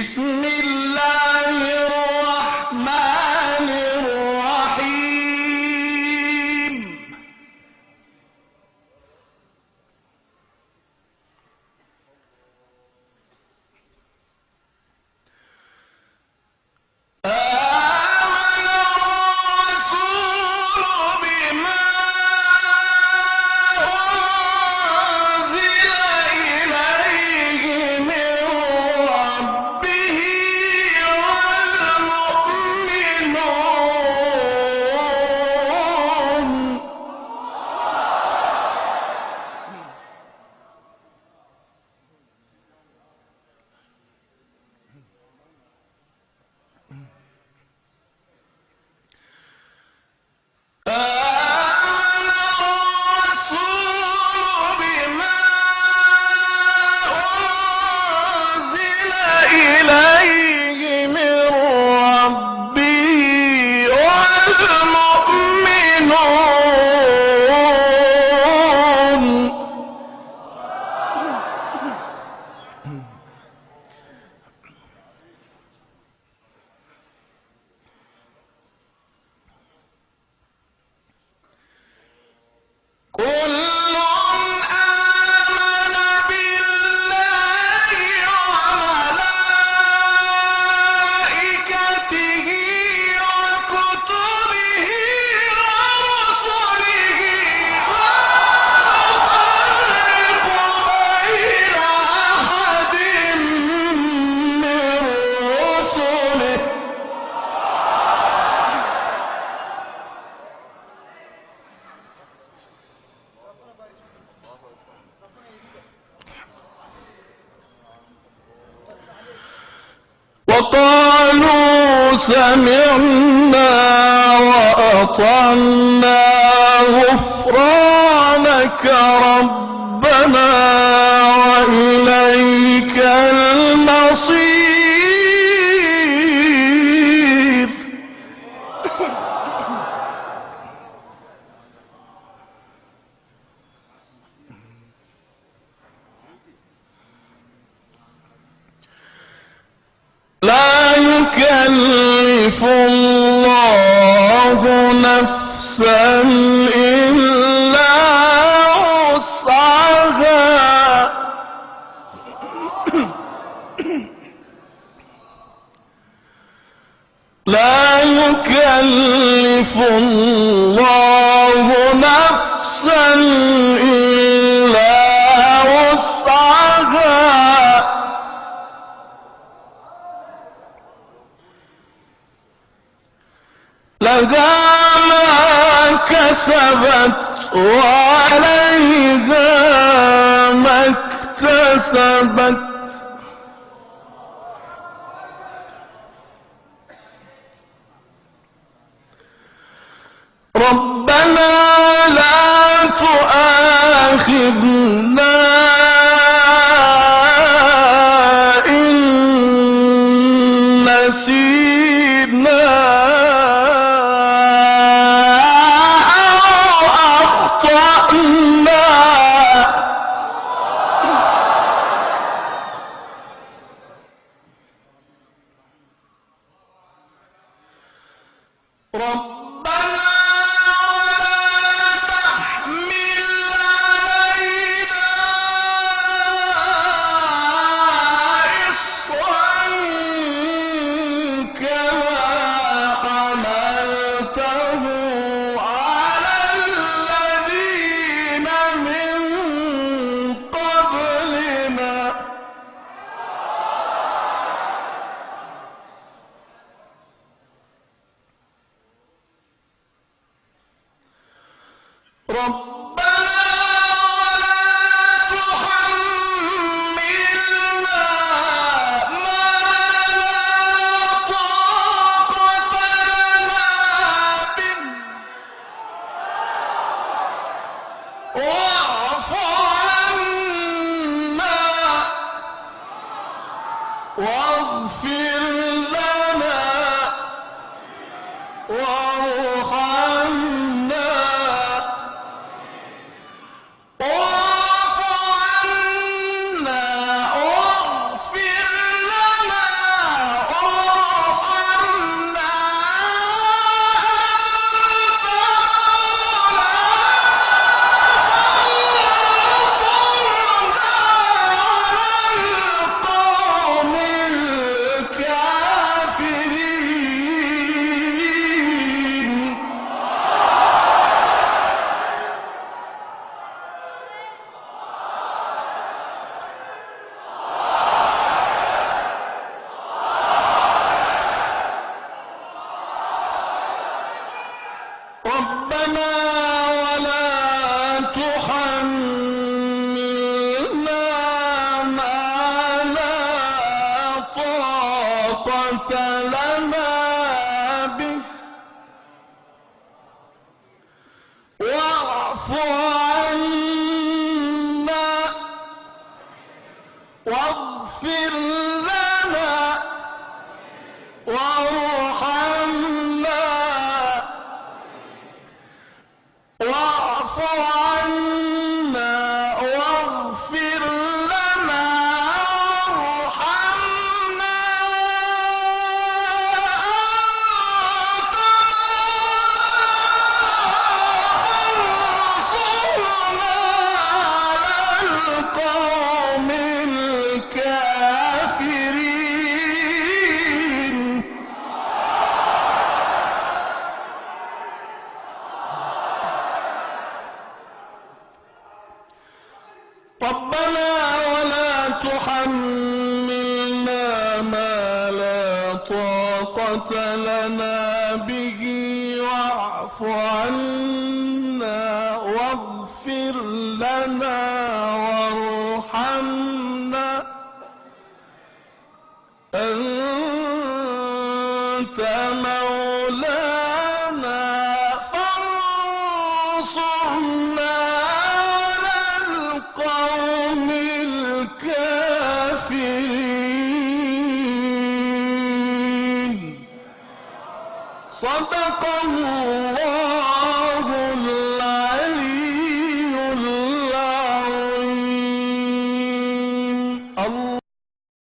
بسم الله الرحمن الرحيم وقالوا سمعنا وأطعنا غفرانك ربنا وإليك المصير لا يكلف الله نفسا إلا وسعها لا يكلف الله نفسا إلا وسعها لها ما كسبت وعليها ما اكتسبت ربنا لا تؤاخذنا إن نسينا ربنا ولا تحمل علينا إصرا كما حملته على الذين من قبلنا ربنا ولا تحملنا ما لا طاقة لنا به واعف عنا واغفر لنا وارحمنا واعف عنا واغفر لنا لنا به واعف عنا واغفر لنا وارحمنا واعف عنا واغفر لنا وارحمنا ربنا ولا تحملنا ما لا طاقة لنا به واعف عنا واغفر لنا وارحمنا أنت مولانا فانصرنا القوم الكافرين صدق الله